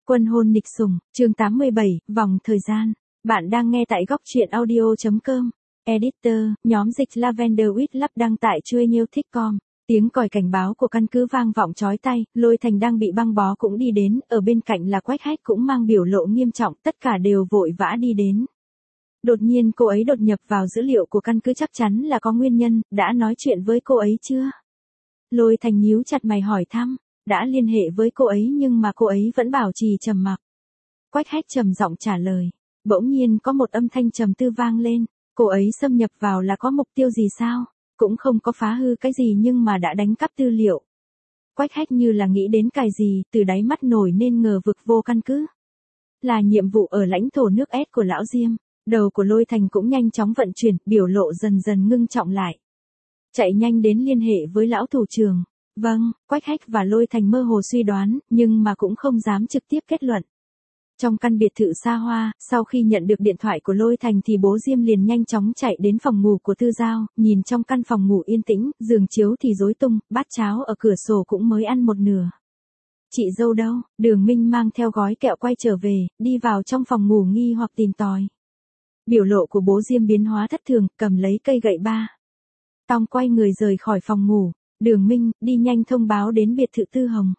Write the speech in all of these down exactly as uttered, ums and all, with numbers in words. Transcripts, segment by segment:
Quân hôn nịch sủng, chương tám mươi bảy, vòng thời gian. Bạn đang nghe tại góc truyện audio chấm com. Editor, nhóm dịch Lavender Wheat Lab đăng tại chuyenhiu thích com. Tiếng còi cảnh báo của căn cứ vang vọng chói tai, Lôi Thành đang bị băng bó cũng đi đến, ở bên cạnh là Quách Hách cũng mang biểu lộ nghiêm trọng, tất cả đều vội vã đi đến. Đột nhiên cô ấy đột nhập vào dữ liệu của căn cứ chắc chắn là có nguyên nhân, đã nói chuyện với cô ấy chưa? Lôi Thành nhíu chặt mày hỏi thăm. Đã liên hệ với cô ấy nhưng mà cô ấy vẫn bảo trì trầm mặc. Quách Hách trầm giọng trả lời. Bỗng nhiên có một âm thanh trầm tư vang lên. Cô ấy xâm nhập vào là có mục tiêu gì sao? Cũng không có phá hư cái gì nhưng mà đã đánh cắp tư liệu. Quách Hách như là nghĩ đến cái gì, từ đáy mắt nổi nên ngờ vực vô căn cứ. Là nhiệm vụ ở lãnh thổ nước S của lão Diêm. Đầu của Lôi Thành cũng nhanh chóng vận chuyển, biểu lộ dần dần ngưng trọng lại. Chạy nhanh đến liên hệ với lão thủ trưởng. Vâng, Quách Hách và Lôi Thành mơ hồ suy đoán, nhưng mà cũng không dám trực tiếp kết luận. Trong căn biệt thự xa hoa, sau khi nhận được điện thoại của Lôi Thành thì bố Diêm liền nhanh chóng chạy đến phòng ngủ của Tư Giao, nhìn trong căn phòng ngủ yên tĩnh, giường chiếu thì rối tung, bát cháo ở cửa sổ cũng mới ăn một nửa. Chị dâu đâu? Đường Minh mang theo gói kẹo quay trở về, đi vào trong phòng ngủ nghi hoặc tìm tòi. Biểu lộ của bố Diêm biến hóa thất thường, cầm lấy cây gậy ba. Tòng quay người rời khỏi phòng ngủ. Đường Minh, đi nhanh thông báo đến biệt thự Tư Hồng.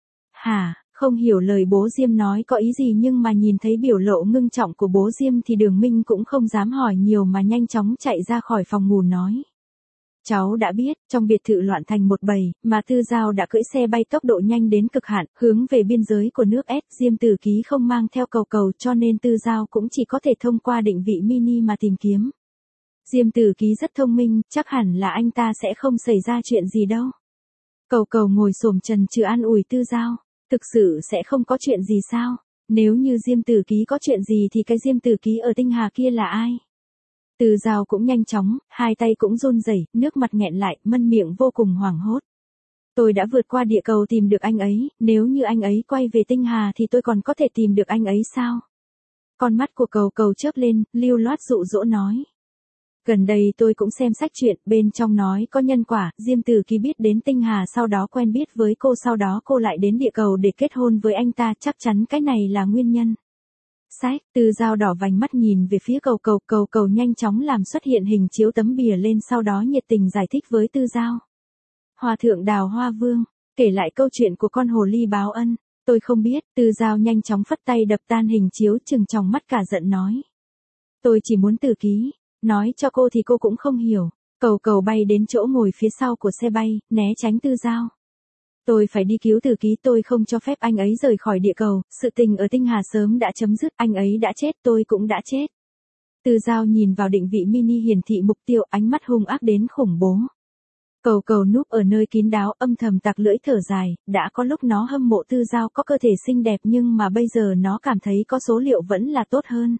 Hả, không hiểu lời bố Diêm nói có ý gì nhưng mà nhìn thấy biểu lộ ngưng trọng của bố Diêm thì Đường Minh cũng không dám hỏi nhiều mà nhanh chóng chạy ra khỏi phòng ngủ nói. Cháu đã biết, trong biệt thự loạn thành một bầy, mà Tư Giao đã cưỡi xe bay tốc độ nhanh đến cực hạn, hướng về biên giới của nước S. Diêm Tử Ký không mang theo cầu cầu cho nên Tư Giao cũng chỉ có thể thông qua định vị mini mà tìm kiếm. Diêm Tử Ký rất thông minh, chắc hẳn là anh ta sẽ không xảy ra chuyện gì đâu. Cầu cầu ngồi xổm trần trừ an ủi Tư Giao, thực sự sẽ không có chuyện gì sao? Nếu như Diêm Tử Ký có chuyện gì thì cái Diêm Tử Ký ở Tinh Hà kia là ai? Tư Giao cũng nhanh chóng, hai tay cũng run rẩy, nước mặt nghẹn lại, mân miệng vô cùng hoảng hốt. Tôi đã vượt qua địa cầu tìm được anh ấy, nếu như anh ấy quay về Tinh Hà thì tôi còn có thể tìm được anh ấy sao? Con mắt của cầu cầu chớp lên, lưu loát dụ dỗ nói. Gần đây tôi cũng xem sách truyện, bên trong nói có nhân quả, Diêm Tử Ký biết đến Tinh Hà sau đó quen biết với cô sau đó cô lại đến địa cầu để kết hôn với anh ta, chắc chắn cái này là nguyên nhân. Sách, Tư Giao đỏ vành mắt nhìn về phía cầu cầu, cầu cầu nhanh chóng làm xuất hiện hình chiếu tấm bìa lên sau đó nhiệt tình giải thích với Tư Giao. Hòa thượng Đào Hoa Vương, kể lại câu chuyện của con hồ ly báo ân, tôi không biết, Tư Giao nhanh chóng phất tay đập tan hình chiếu trừng tròng mắt cả giận nói. Tôi chỉ muốn Tử Ký. Nói cho cô thì cô cũng không hiểu. Cầu cầu bay đến chỗ ngồi phía sau của xe bay, né tránh Tư Giao. Tôi phải đi cứu Tử Ký, tôi không cho phép anh ấy rời khỏi địa cầu, sự tình ở Tinh Hà sớm đã chấm dứt, anh ấy đã chết, tôi cũng đã chết. Tư Giao nhìn vào định vị mini hiển thị mục tiêu, ánh mắt hung ác đến khủng bố. Cầu cầu núp ở nơi kín đáo, âm thầm tặc lưỡi thở dài, đã có lúc nó hâm mộ Tư Giao có cơ thể xinh đẹp nhưng mà bây giờ nó cảm thấy có số liệu vẫn là tốt hơn.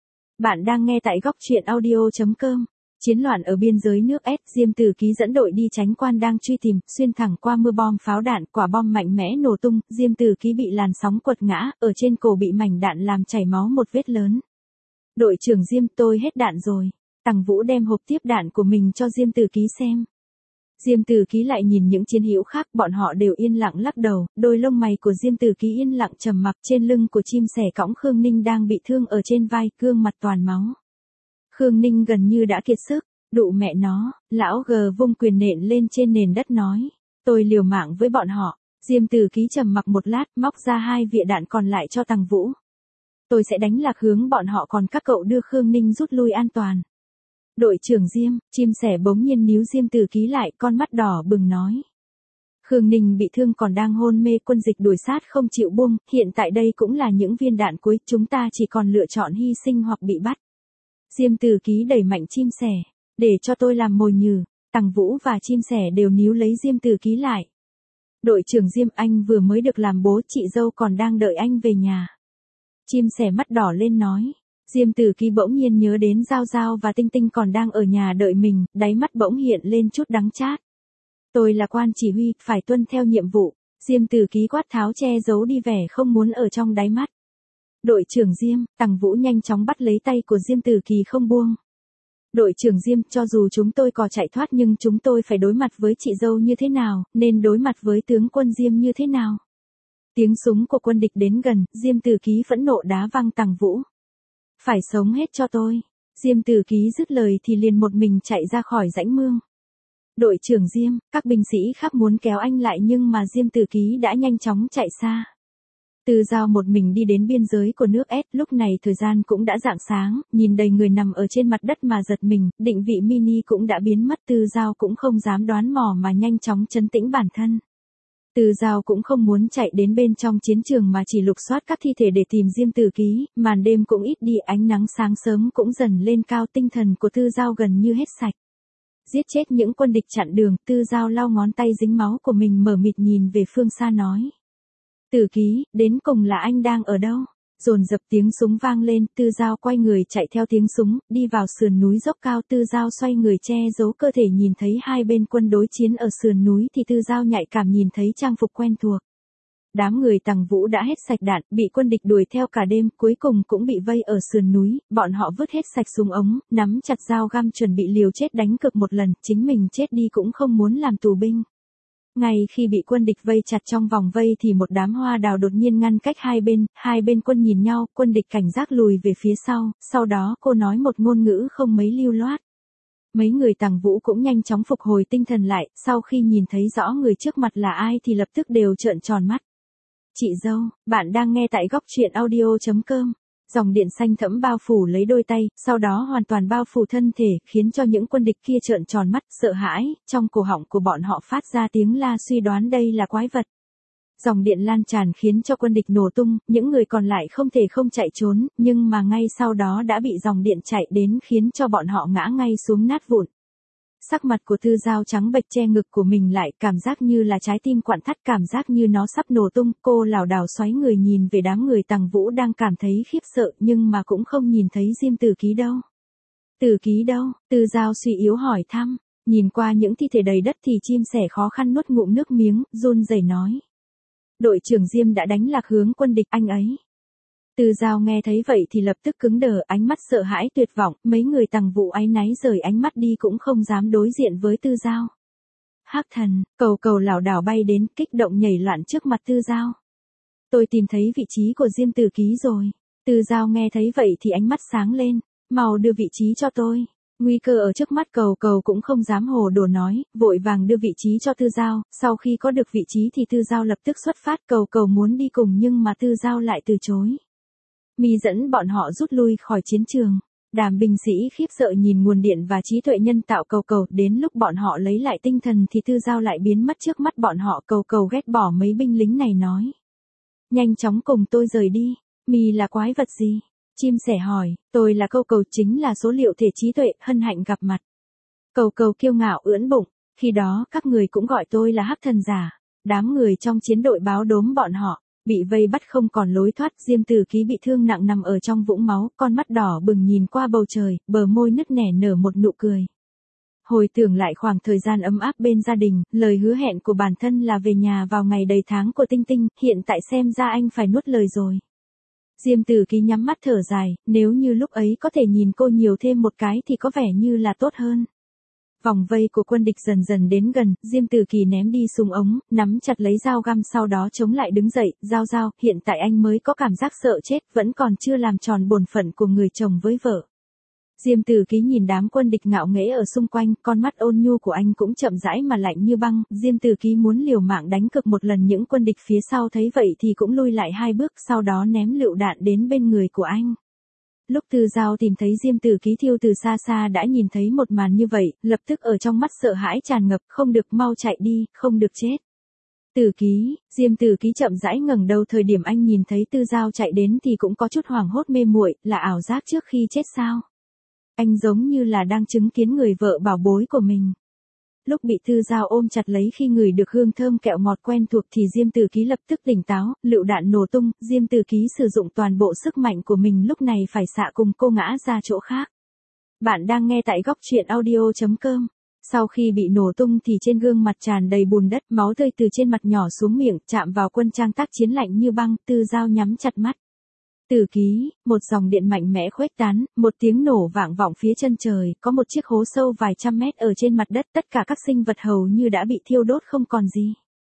Bạn đang nghe tại góc truyện audio chấm com. Chiến loạn ở biên giới nước S, Diêm Tử Ký dẫn đội đi tránh quan đang truy tìm, xuyên thẳng qua mưa bom pháo đạn, quả bom mạnh mẽ nổ tung, Diêm Tử Ký bị làn sóng quật ngã, ở trên cổ bị mảnh đạn làm chảy máu một vết lớn. Đội trưởng Diêm, tôi hết đạn rồi. Tằng Vũ đem hộp tiếp đạn của mình cho Diêm Tử Ký xem. Diêm Tử Ký lại nhìn những chiến hữu khác, bọn họ đều yên lặng lắc đầu, đôi lông mày của Diêm Tử Ký yên lặng trầm mặc, trên lưng của chim sẻ cõng Khương Ninh đang bị thương ở trên vai, gương mặt toàn máu. Khương Ninh gần như đã kiệt sức, đụ mẹ nó, lão G vung quyền nện lên trên nền đất nói, tôi liều mạng với bọn họ. Diêm Tử Ký trầm mặc một lát, móc ra hai vịa đạn còn lại cho Tằng Vũ. Tôi sẽ đánh lạc hướng bọn họ còn các cậu đưa Khương Ninh rút lui an toàn. Đội trưởng Diêm, chim sẻ bỗng nhiên níu Diêm Tử Ký lại, con mắt đỏ bừng nói. Khương Ninh bị thương còn đang hôn mê, quân dịch đuổi sát không chịu buông, hiện tại đây cũng là những viên đạn cuối, chúng ta chỉ còn lựa chọn hy sinh hoặc bị bắt. Diêm Tử Ký đẩy mạnh chim sẻ, để cho tôi làm mồi nhử. Tằng Vũ và chim sẻ đều níu lấy Diêm Tử Ký lại. Đội trưởng Diêm, anh vừa mới được làm bố, chị dâu còn đang đợi anh về nhà. Chim sẻ mắt đỏ lên nói. Diêm Tử Ký bỗng nhiên nhớ đến Giao Giao và Tinh Tinh còn đang ở nhà đợi mình, đáy mắt bỗng hiện lên chút đắng chát. Tôi là quan chỉ huy, phải tuân theo nhiệm vụ. Diêm Tử Ký quát tháo che giấu đi vẻ không muốn ở trong đáy mắt. Đội trưởng Diêm, Tằng Vũ nhanh chóng bắt lấy tay của Diêm Tử Ký không buông. Đội trưởng Diêm, cho dù chúng tôi có chạy thoát nhưng chúng tôi phải đối mặt với chị dâu như thế nào, nên đối mặt với tướng quân Diêm như thế nào? Tiếng súng của quân địch đến gần, Diêm Tử Ký phẫn nộ đá văng Tằng Vũ. Phải sống hết cho tôi. Diêm Tử Ký dứt lời thì liền một mình chạy ra khỏi rãnh mương. Đội trưởng Diêm, các binh sĩ khác muốn kéo anh lại nhưng mà Diêm Tử Ký đã nhanh chóng chạy xa. Tư Giao một mình đi đến biên giới của nước S, lúc này thời gian cũng đã rạng sáng, nhìn đầy người nằm ở trên mặt đất mà giật mình, định vị mini cũng đã biến mất. Tư Giao cũng không dám đoán mò mà nhanh chóng trấn tĩnh bản thân. Tư Giao cũng không muốn chạy đến bên trong chiến trường mà chỉ lục soát các thi thể để tìm Diêm Tử Ký, màn đêm cũng ít đi, ánh nắng sáng sớm cũng dần lên cao, tinh thần của Tư Giao gần như hết sạch. Giết chết những quân địch chặn đường, Tư Giao lau ngón tay dính máu của mình mờ mịt nhìn về phương xa nói. Tử Ký, đến cùng là anh đang ở đâu? Dồn dập tiếng súng vang lên, Tư Giao quay người chạy theo tiếng súng, đi vào sườn núi dốc cao. Tư Giao xoay người che giấu cơ thể, nhìn thấy hai bên quân đối chiến ở sườn núi thì Tư Giao nhạy cảm nhìn thấy trang phục quen thuộc. Đám người Tằng Vũ đã hết sạch đạn, bị quân địch đuổi theo cả đêm, cuối cùng cũng bị vây ở sườn núi, bọn họ vứt hết sạch súng ống, nắm chặt dao găm chuẩn bị liều chết đánh cược một lần, chính mình chết đi cũng không muốn làm tù binh. Ngay khi bị quân địch vây chặt trong vòng vây thì một đám hoa đào đột nhiên ngăn cách hai bên, hai bên quân nhìn nhau, quân địch cảnh giác lùi về phía sau, sau đó cô nói một ngôn ngữ không mấy lưu loát. Mấy người Tằng Vũ cũng nhanh chóng phục hồi tinh thần lại, sau khi nhìn thấy rõ người trước mặt là ai thì lập tức đều trợn tròn mắt. Chị dâu, bạn đang nghe tại góc truyện audio chấm com. Dòng điện xanh thẫm bao phủ lấy đôi tay, sau đó hoàn toàn bao phủ thân thể, khiến cho những quân địch kia trợn tròn mắt, sợ hãi, trong cổ họng của bọn họ phát ra tiếng la, suy đoán đây là quái vật. Dòng điện lan tràn khiến cho quân địch nổ tung, những người còn lại không thể không chạy trốn, nhưng mà ngay sau đó đã bị dòng điện chạy đến khiến cho bọn họ ngã ngay xuống nát vụn. Sắc mặt của Tư Giao trắng bệch che ngực của mình lại, cảm giác như là trái tim quặn thắt, cảm giác như nó sắp nổ tung. Cô lảo đảo xoáy người nhìn về đám người Tằng Vũ đang cảm thấy khiếp sợ nhưng mà cũng không nhìn thấy Diêm Tử Ký đâu. Tử Ký đâu? Tư Giao suy yếu hỏi thăm. Nhìn qua những thi thể đầy đất thì chim sẻ khó khăn nuốt ngụm nước miếng, run rẩy nói. Đội trưởng Diêm đã đánh lạc hướng quân địch, anh ấy. Tư Giao nghe thấy vậy thì lập tức cứng đờ, ánh mắt sợ hãi tuyệt vọng, mấy người Tằng Vũ áy náy rời ánh mắt đi cũng không dám đối diện với Tư Giao. Hắc Thần, Cầu Cầu lảo đảo bay đến, kích động nhảy loạn trước mặt Tư Giao. Tôi tìm thấy vị trí của Diêm Tử Ký rồi. Tư Giao nghe thấy vậy thì ánh mắt sáng lên, mau đưa vị trí cho tôi. Nguy cơ ở trước mắt, Cầu Cầu cũng không dám hồ đồ nói, vội vàng đưa vị trí cho Tư Giao. Sau khi có được vị trí thì Tư Giao lập tức xuất phát, Cầu Cầu muốn đi cùng nhưng mà Tư Giao lại từ chối. Mi dẫn bọn họ rút lui khỏi chiến trường. Đám binh sĩ khiếp sợ nhìn nguồn điện và trí tuệ nhân tạo Cầu Cầu, đến lúc bọn họ lấy lại tinh thần thì Tư Giao lại biến mất trước mắt bọn họ. Cầu Cầu ghét bỏ mấy binh lính này nói. Nhanh chóng cùng tôi rời đi. Mi là quái vật gì? Chim sẻ hỏi. Tôi là Cầu Cầu, chính là số liệu thể trí tuệ, hân hạnh gặp mặt. Cầu Cầu kiêu ngạo ưỡn bụng. Khi đó các người cũng gọi tôi là Hắc Thần giả. Đám người trong chiến đội báo đốm bọn họ. Bị vây bắt không còn lối thoát, Diêm Tử Ký bị thương nặng nằm ở trong vũng máu, con mắt đỏ bừng nhìn qua bầu trời, bờ môi nứt nẻ nở một nụ cười. Hồi tưởng lại khoảng thời gian ấm áp bên gia đình, lời hứa hẹn của bản thân là về nhà vào ngày đầy tháng của Tinh Tinh, hiện tại xem ra anh phải nuốt lời rồi. Diêm Tử Ký nhắm mắt thở dài, nếu như lúc ấy có thể nhìn cô nhiều thêm một cái thì có vẻ như là tốt hơn. Vòng vây của quân địch dần dần đến gần, Diêm Tử Ký ném đi súng ống, nắm chặt lấy dao găm, sau đó chống lại đứng dậy. Giao Giao, hiện tại anh mới có cảm giác sợ chết, vẫn còn chưa làm tròn bổn phận của người chồng với vợ. Diêm Tử Ký nhìn đám quân địch ngạo nghễ ở xung quanh, con mắt ôn nhu của anh cũng chậm rãi mà lạnh như băng. Diêm Tử Ký muốn liều mạng đánh cược một lần, những quân địch phía sau thấy vậy thì cũng lui lại hai bước, sau đó ném lựu đạn đến bên người của anh. Lúc Tư Giao tìm thấy Diêm Tử Ký thiêu từ xa xa đã nhìn thấy một màn như vậy, lập tức ở trong mắt sợ hãi tràn ngập, không được, mau chạy đi, không được chết. Tử Ký, Diêm Tử Ký chậm rãi ngẩng đầu, thời điểm anh nhìn thấy Tư Giao chạy đến thì cũng có chút hoảng hốt mê muội, là ảo giác trước khi chết sao? Anh giống như là đang chứng kiến người vợ bảo bối của mình. Lúc bị Tư Giao ôm chặt lấy khi ngửi được hương thơm kẹo ngọt quen thuộc thì Diêm Tử Ký lập tức tỉnh táo, lựu đạn nổ tung, Diêm Tử Ký sử dụng toàn bộ sức mạnh của mình lúc này phải xạ cùng cô ngã ra chỗ khác. Bạn đang nghe tại góc truyện audio chấm com. Sau khi bị nổ tung thì trên gương mặt tràn đầy bùn đất, máu tươi từ trên mặt nhỏ xuống miệng, chạm vào quân trang tác chiến lạnh như băng. Tư Giao nhắm chặt mắt. Tử Ký, một dòng điện mạnh mẽ khuếch tán, một tiếng nổ vang vọng phía chân trời, có một chiếc hố sâu vài trăm mét ở trên mặt đất, tất cả các sinh vật hầu như đã bị thiêu đốt không còn gì.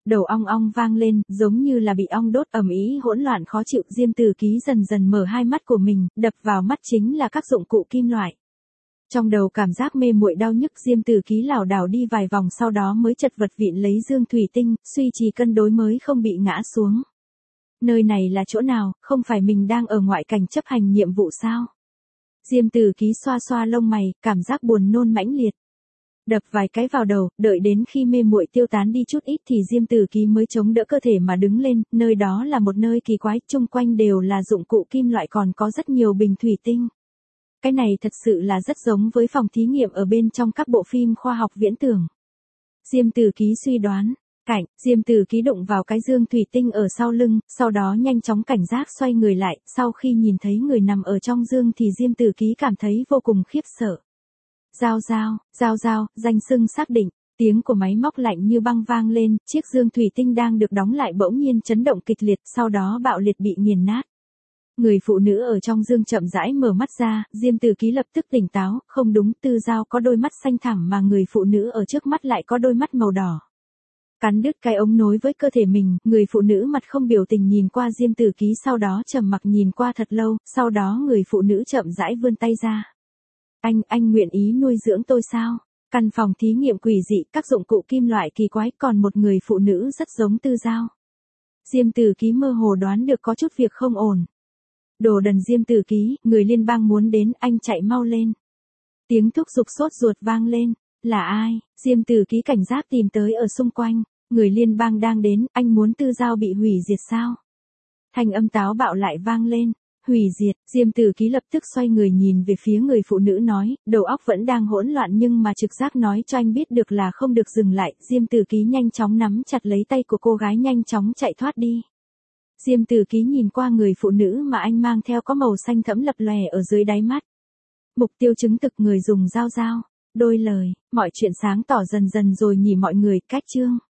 Đầu ong ong vang lên, giống như là bị ong đốt, ầm ĩ hỗn loạn khó chịu. Diêm Tử Ký dần dần mở hai mắt của mình, đập vào mắt chính là các dụng cụ kim loại. Trong đầu cảm giác mê muội đau nhức, Diêm Tử Ký lảo đảo đi vài vòng sau đó mới chật vật vịn lấy dương thủy tinh, suy trì cân đối mới không bị ngã xuống. Nơi này là chỗ nào, không phải mình đang ở ngoại cảnh chấp hành nhiệm vụ sao? Diêm Tử Ký xoa xoa lông mày, cảm giác buồn nôn mãnh liệt. Đập vài cái vào đầu, đợi đến khi mê muội tiêu tán đi chút ít thì Diêm Tử Ký mới chống đỡ cơ thể mà đứng lên, nơi đó là một nơi kỳ quái, chung quanh đều là dụng cụ kim loại còn có rất nhiều bình thủy tinh. Cái này thật sự là rất giống với phòng thí nghiệm ở bên trong các bộ phim khoa học viễn tưởng. Diêm Tử Ký suy đoán, cảnh, Diêm Tử Ký đụng vào cái dương thủy tinh ở sau lưng, sau đó nhanh chóng cảnh giác xoay người lại, sau khi nhìn thấy người nằm ở trong dương thì Diêm Tử Ký cảm thấy vô cùng khiếp sợ. Giao giao, giao giao, danh xưng xác định, tiếng của máy móc lạnh như băng vang lên, chiếc dương thủy tinh đang được đóng lại bỗng nhiên chấn động kịch liệt, sau đó bạo liệt bị nghiền nát. Người phụ nữ ở trong dương chậm rãi mở mắt ra, Diêm Tử Ký lập tức tỉnh táo, không đúng, Tư Giao có đôi mắt xanh thẳm mà người phụ nữ ở trước mắt lại có đôi mắt màu đỏ. Cắn đứt cái ống nối với cơ thể mình, người phụ nữ mặt không biểu tình nhìn qua Diêm Tử Ký, sau đó trầm mặc nhìn qua thật lâu, sau đó người phụ nữ chậm rãi vươn tay ra. Anh, anh nguyện ý nuôi dưỡng tôi sao? Căn phòng thí nghiệm quỷ dị, các dụng cụ kim loại kỳ quái, còn một người phụ nữ rất giống Tư Giao. Diêm Tử Ký mơ hồ đoán được có chút việc không ổn. Đồ đần Diêm Tử Ký, người liên bang muốn đến, anh chạy mau lên. Tiếng thúc giục sốt ruột vang lên. Là ai? Diêm Tử Ký cảnh giác tìm tới ở xung quanh. Người liên bang đang đến, anh muốn Tư Giao bị hủy diệt sao? Thanh âm táo bạo lại vang lên. Hủy diệt, Diêm Tử Ký lập tức xoay người nhìn về phía người phụ nữ nói, đầu óc vẫn đang hỗn loạn nhưng mà trực giác nói cho anh biết được là không được dừng lại. Diêm Tử Ký nhanh chóng nắm chặt lấy tay của cô gái, nhanh chóng chạy thoát đi. Diêm Tử Ký nhìn qua người phụ nữ mà anh mang theo có màu xanh thẫm lập lòe ở dưới đáy mắt. Mục tiêu chứng thực, người dùng dao dao. Đôi lời, mọi chuyện sáng tỏ dần dần rồi nhỉ mọi người, cách chương.